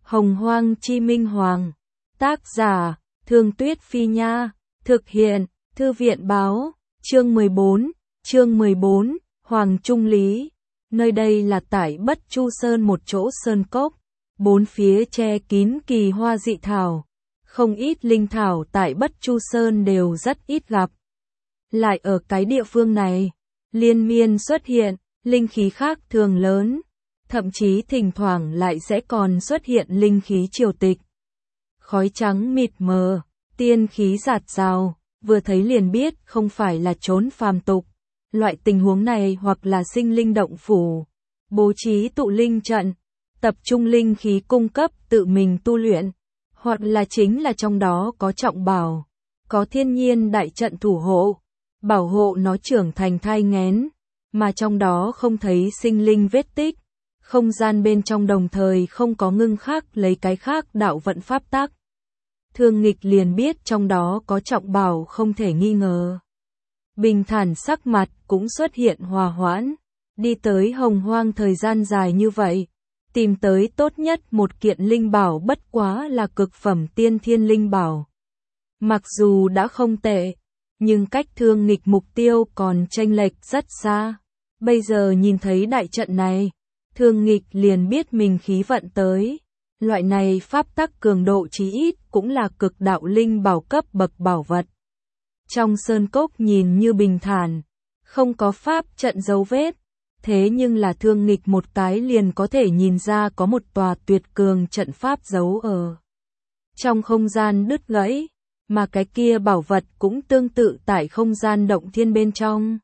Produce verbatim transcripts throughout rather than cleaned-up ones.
Hồng Hoang Chi Minh Hoàng. Tác giả, Thương Tuyết Phi Nha. Thực hiện, Thư viện Báo. Chương mười bốn, chương mười bốn, Hoàng Trung Lý. Nơi đây là tại Bất Chu Sơn, một chỗ sơn cốc. Bốn phía che kín kỳ hoa dị thảo. Không ít linh thảo tại Bất Chu Sơn đều rất ít gặp. Lại ở cái địa phương này, liên miên xuất hiện, linh khí khác thường lớn. Thậm chí thỉnh thoảng lại sẽ còn xuất hiện linh khí triều tịch. Khói trắng mịt mờ, tiên khí rạt rào, vừa thấy liền biết không phải là trốn phàm tục. Loại tình huống này hoặc là sinh linh động phủ, bố trí tụ linh trận, tập trung linh khí cung cấp tự mình tu luyện, hoặc là chính là trong đó có trọng bảo, có thiên nhiên đại trận thủ hộ, bảo hộ nó trưởng thành thai nghén, mà trong đó không thấy sinh linh vết tích. Không gian bên trong đồng thời không có ngưng khác lấy cái khác đạo vận pháp tắc. Thương Nghịch liền biết trong đó có trọng bảo không thể nghi ngờ. Bình thản sắc mặt cũng xuất hiện hòa hoãn. Đi tới Hồng Hoang thời gian dài như vậy, tìm tới tốt nhất một kiện linh bảo bất quá là cực phẩm tiên thiên linh bảo. Mặc dù đã không tệ, nhưng cách Thương Nghịch mục tiêu còn chênh lệch rất xa. Bây giờ nhìn thấy đại trận này, Thương Nghịch liền biết mình khí vận tới. Loại này pháp tắc cường độ chí ít cũng là cực đạo linh bảo cấp bậc bảo vật. Trong sơn cốc nhìn như bình thản, không có pháp trận dấu vết, thế nhưng là Thương Nghịch một cái liền có thể nhìn ra có một tòa tuyệt cường trận pháp giấu ở trong không gian đứt gãy, mà cái kia bảo vật cũng tương tự tại không gian động thiên bên trong.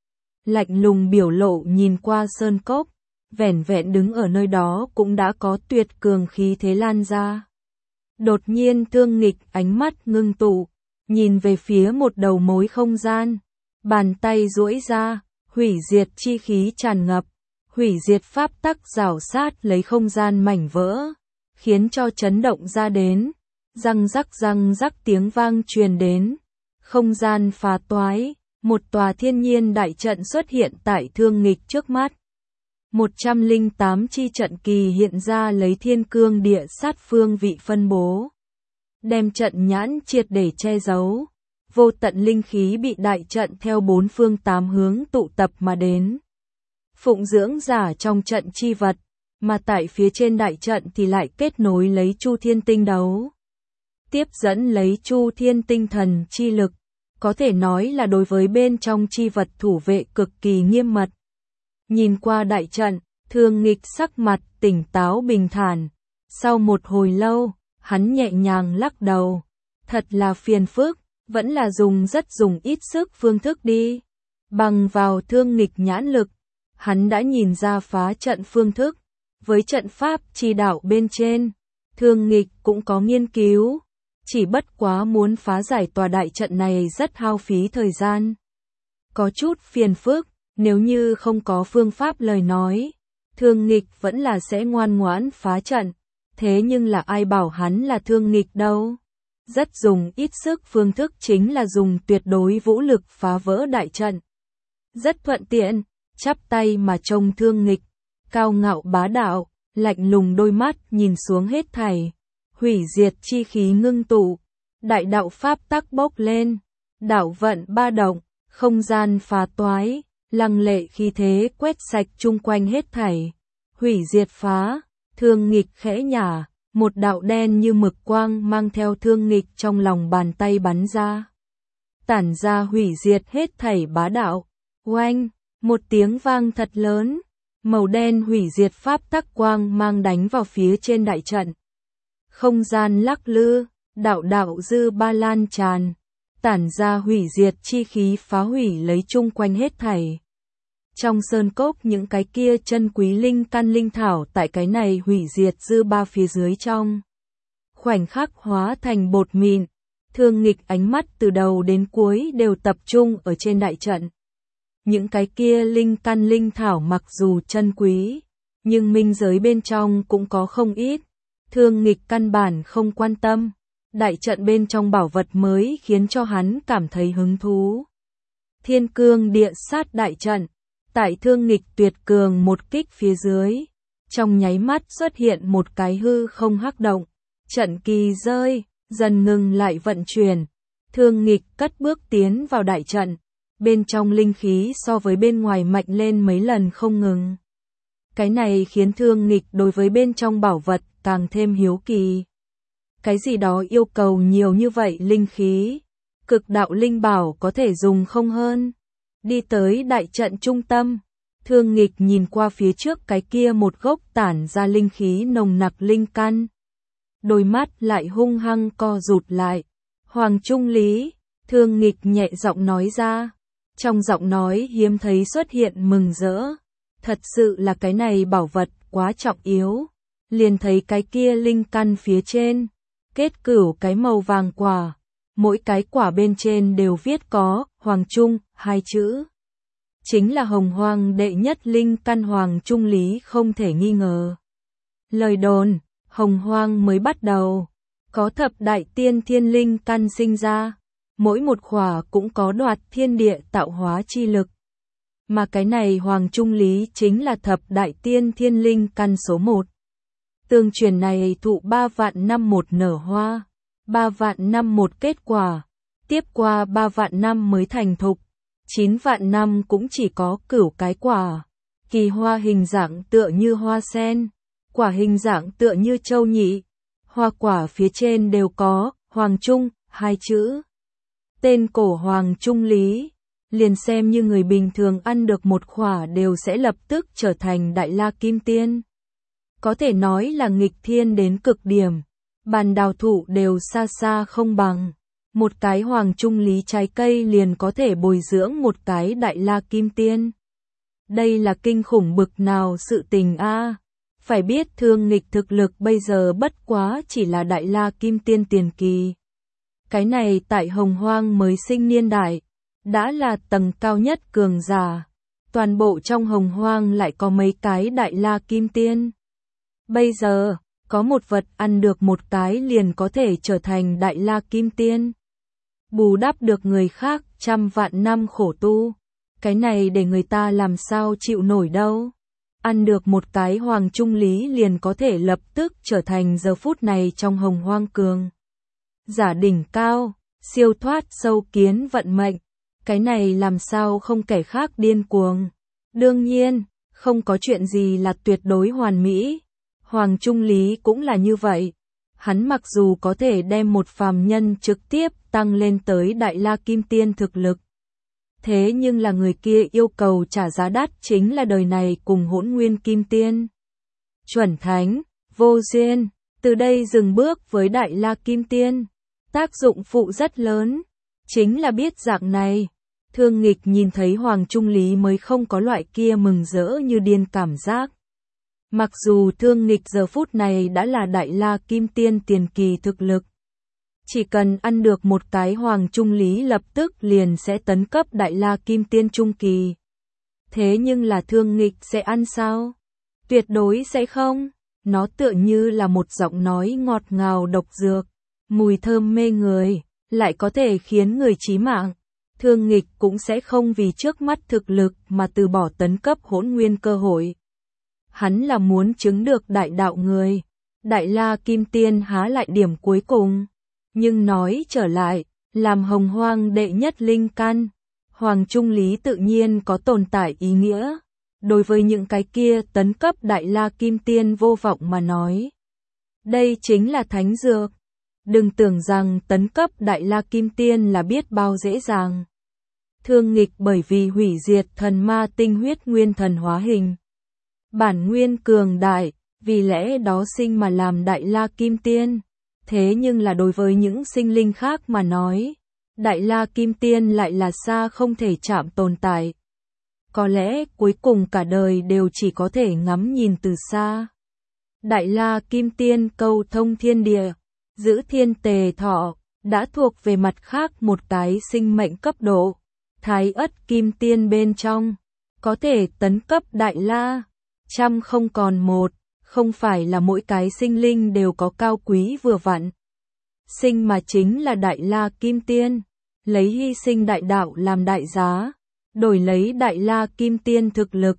Lạnh lùng biểu lộ nhìn qua sơn cốc, vẻn vẹn đứng ở nơi đó cũng đã có tuyệt cường khí thế lan ra. Đột nhiên Thương Nghịch ánh mắt ngưng tụ, nhìn về phía một đầu mối không gian, bàn tay duỗi ra, hủy diệt chi khí tràn ngập, hủy diệt pháp tắc rào sát lấy không gian mảnh vỡ, khiến cho chấn động ra đến, răng rắc răng rắc tiếng vang truyền đến, không gian phá toái, một tòa thiên nhiên đại trận xuất hiện tại Thương Nghịch trước mắt. một trăm lẻ tám chi trận kỳ hiện ra lấy thiên cương địa sát phương vị phân bố. Đem trận nhãn triệt để che giấu. Vô tận linh khí bị đại trận theo bốn phương tám hướng tụ tập mà đến. Phụng dưỡng giả trong trận chi vật, mà tại phía trên đại trận thì lại kết nối lấy Chu Thiên Tinh đấu. Tiếp dẫn lấy Chu Thiên Tinh thần chi lực, có thể nói là đối với bên trong chi vật thủ vệ cực kỳ nghiêm mật. Nhìn qua đại trận, Thương Nghịch sắc mặt tỉnh táo bình thản. Sau một hồi lâu, hắn nhẹ nhàng lắc đầu. Thật là phiền phức, vẫn là dùng rất dùng ít sức phương thức đi. Bằng vào Thương Nghịch nhãn lực, hắn đã nhìn ra phá trận phương thức. Với trận pháp chi đạo bên trên, Thương Nghịch cũng có nghiên cứu. Chỉ bất quá muốn phá giải tòa đại trận này rất hao phí thời gian. Có chút phiền phức. Nếu như không có phương pháp lời nói, Thương Nghịch vẫn là sẽ ngoan ngoãn phá trận. Thế nhưng là ai bảo hắn là Thương Nghịch đâu. Rất dùng ít sức phương thức chính là dùng tuyệt đối vũ lực phá vỡ đại trận. Rất thuận tiện, chắp tay mà trông Thương Nghịch, cao ngạo bá đạo, lạnh lùng đôi mắt nhìn xuống hết thảy. Hủy diệt chi khí ngưng tụ, đại đạo pháp tắc bốc lên, đạo vận ba động, không gian phá toái. Lăng lệ khí thế quét sạch chung quanh hết thảy, hủy diệt phá, Thương Nghịch khẽ nhả, một đạo đen như mực quang mang theo Thương Nghịch trong lòng bàn tay bắn ra. Tản ra hủy diệt hết thảy bá đạo, oanh, một tiếng vang thật lớn, màu đen hủy diệt pháp tắc quang mang đánh vào phía trên đại trận. Không gian lắc lư, đạo đạo dư ba lan tràn. Tản ra hủy diệt chi khí phá hủy lấy chung quanh hết thảy. Trong sơn cốc những cái kia chân quý linh căn linh thảo tại cái này hủy diệt dư ba phía dưới trong. Khoảnh khắc hóa thành bột mịn, Thương Nghịch ánh mắt từ đầu đến cuối đều tập trung ở trên đại trận. Những cái kia linh căn linh thảo mặc dù chân quý, nhưng minh giới bên trong cũng có không ít. Thương Nghịch căn bản không quan tâm. Đại trận bên trong bảo vật mới khiến cho hắn cảm thấy hứng thú. Thiên cương địa sát đại trận, tại Thương Nghịch tuyệt cường một kích phía dưới, Trong nháy mắt xuất hiện một cái hư không hắc động, trận kỳ rơi, dần ngừng lại vận chuyển. Thương Nghịch cất bước tiến vào đại trận, bên trong linh khí so với bên ngoài mạnh lên mấy lần không ngừng. Cái này khiến Thương Nghịch đối với bên trong bảo vật càng thêm hiếu kỳ. Cái gì đó yêu cầu nhiều như vậy linh khí, cực đạo linh bảo có thể dùng không hơn. Đi tới đại trận trung tâm, Thương Nghịch nhìn qua phía trước cái kia một gốc tản ra linh khí nồng nặc linh căn. Đôi mắt lại hung hăng co rụt lại. Hoàng Trung Lý, Thương Nghịch nhẹ giọng nói ra. Trong giọng nói hiếm thấy xuất hiện mừng rỡ. Thật sự là cái này bảo vật quá trọng yếu. Liền thấy cái kia linh căn phía trên, kết cửu cái màu vàng quả. Mỗi cái quả bên trên đều viết có Hoàng Trung hai chữ. Chính là Hồng Hoang đệ nhất linh căn Hoàng Trung Lý không thể nghi ngờ. Lời đồn, Hồng Hoang mới bắt đầu, có thập đại tiên thiên linh căn sinh ra, mỗi một khỏa cũng có đoạt thiên địa tạo hóa chi lực. Mà cái này Hoàng Trung Lý chính là thập đại tiên thiên linh căn số một. Tương truyền này thụ ba vạn năm một nở hoa, ba vạn năm một kết quả, tiếp qua ba vạn năm mới thành thục, chín vạn năm cũng chỉ có cửu cái quả. Kỳ hoa hình dạng tựa như hoa sen, quả hình dạng tựa như châu nhị, hoa quả phía trên đều có Hoàng Trung hai chữ. Tên cổ Hoàng Trung Lý, liền xem như người bình thường ăn được một khỏa đều sẽ lập tức trở thành đại la kim tiên. Có thể nói là nghịch thiên đến cực điểm, bàn đào thụ đều xa xa không bằng. Một cái Hoàng Trung Lý trái cây liền có thể bồi dưỡng một cái đại la kim tiên. Đây là kinh khủng bực nào sự tình a. Phải biết Thương Nghịch thực lực bây giờ bất quá chỉ là đại la kim tiên tiền kỳ. Cái này tại Hồng Hoang mới sinh niên đại, đã là tầng cao nhất cường giả. Toàn bộ trong Hồng Hoang lại có mấy cái đại la kim tiên. Bây giờ, có một vật ăn được một cái liền có thể trở thành đại la kim tiên. Bù đắp được người khác trăm vạn năm khổ tu. Cái này để người ta làm sao chịu nổi đâu. Ăn được một cái Hoàng Trung Lý liền có thể lập tức trở thành giờ phút này trong Hồng Hoang cường giả đỉnh cao, siêu thoát sâu kiến vận mệnh. Cái này làm sao không kẻ khác điên cuồng. Đương nhiên, không có chuyện gì là tuyệt đối hoàn mỹ. Hoàng Trung Lý cũng là như vậy. Hắn mặc dù có thể đem một phàm nhân trực tiếp tăng lên tới đại la kim tiên thực lực. Thế nhưng là người kia yêu cầu trả giá đắt chính là đời này cùng hỗn nguyên kim tiên. Chuẩn thánh, vô duyên, từ đây dừng bước với đại la kim tiên. Tác dụng phụ rất lớn, chính là biết dạng này. Thương Nghịch nhìn thấy Hoàng Trung Lý mới không có loại kia mừng rỡ như điên cảm giác. Mặc dù Thương Nghịch giờ phút này đã là đại la kim tiên tiền kỳ thực lực. Chỉ cần ăn được một cái Hoàng Trung Lý lập tức liền sẽ tấn cấp đại la kim tiên trung kỳ. Thế nhưng là Thương Nghịch sẽ ăn sao? Tuyệt đối sẽ không. Nó tựa như là một giọng nói ngọt ngào độc dược, mùi thơm mê người, lại có thể khiến người chí mạng. Thương Nghịch cũng sẽ không vì trước mắt thực lực mà từ bỏ tấn cấp hỗn nguyên cơ hội. Hắn là muốn chứng được đại đạo người. Đại la kim tiên há lại điểm cuối cùng. Nhưng nói trở lại, làm Hồng Hoang đệ nhất linh căn, Hoàng Trung Lý tự nhiên có tồn tại ý nghĩa. Đối với những cái kia tấn cấp đại la kim tiên vô vọng mà nói. Đây chính là thánh dược. Đừng tưởng rằng tấn cấp đại la kim tiên là biết bao dễ dàng. Thương Nghịch bởi vì hủy diệt thần ma tinh huyết nguyên thần hóa hình. Bản nguyên cường đại, vì lẽ đó sinh mà làm đại la kim tiên. Thế nhưng là đối với những sinh linh khác mà nói, đại la kim tiên lại là xa không thể chạm tồn tại. Có lẽ cuối cùng cả đời đều chỉ có thể ngắm nhìn từ xa. Đại la kim tiên câu thông thiên địa, giữ thiên tề thọ, đã thuộc về mặt khác một cái sinh mệnh cấp độ. Thái ất kim tiên bên trong, có thể tấn cấp đại la, trăm không còn một, không phải là mỗi cái sinh linh đều có cao quý vừa vặn. Sinh mà chính là đại la kim tiên, lấy hy sinh đại đạo làm đại giá, đổi lấy đại la kim tiên thực lực,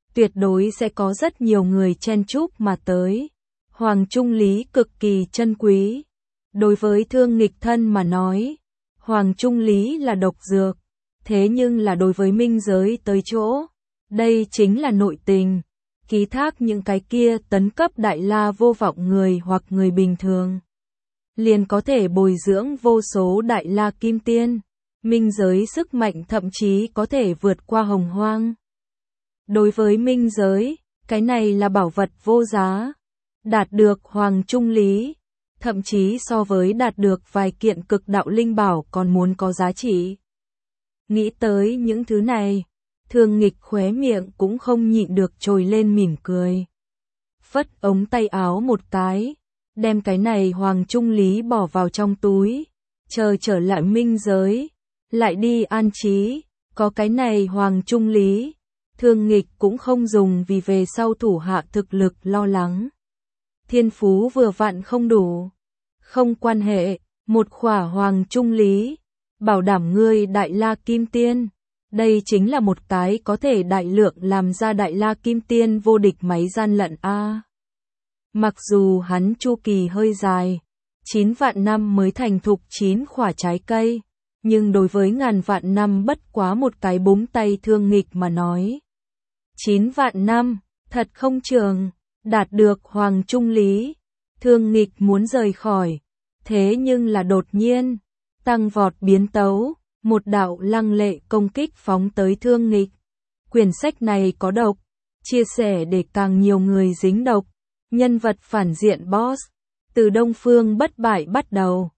tuyệt đối sẽ có rất nhiều người chen chúc mà tới. Hoàng Trung Lý cực kỳ chân quý. Đối với Thương Nghịch thân mà nói, Hoàng Trung Lý là độc dược, thế nhưng là đối với minh giới tới chỗ, đây chính là nội tình, ký thác những cái kia tấn cấp đại la vô vọng người hoặc người bình thường. Liền có thể bồi dưỡng vô số đại la kim tiên, minh giới sức mạnh thậm chí có thể vượt qua hồng hoang. Đối với minh giới, cái này là bảo vật vô giá, đạt được Hoàng Trung Lý, thậm chí so với đạt được vài kiện cực đạo linh bảo còn muốn có giá trị. Nghĩ tới những thứ này, Thương Nghịch khóe miệng cũng không nhịn được trồi lên mỉm cười. Phất ống tay áo một cái, đem cái này Hoàng Trung Lý bỏ vào trong túi, chờ trở lại minh giới, lại đi an trí, có cái này Hoàng Trung Lý, Thương Nghịch cũng không dùng vì về sau thủ hạ thực lực lo lắng. Thiên phú vừa vặn không đủ, không quan hệ, một khỏa Hoàng Trung Lý, bảo đảm ngươi đại la kim tiên. Đây chính là một cái có thể đại lượng làm ra đại la kim tiên vô địch máy gian lận a. Mặc dù hắn chu kỳ hơi dài, chín vạn năm mới thành thục chín khỏa trái cây, nhưng đối với ngàn vạn năm bất quá một cái búng tay Thương Nghịch mà nói. chín vạn năm, thật không trường, đạt được Hoàng Trung Lý, Thương Nghịch muốn rời khỏi, thế nhưng là đột nhiên, tăng vọt biến tấu, một đạo lăng lệ công kích phóng tới Thương Nghịch. Quyển sách này có độc, chia sẻ để càng nhiều người dính độc, nhân vật phản diện boss, từ Đông Phương bất bại bắt đầu.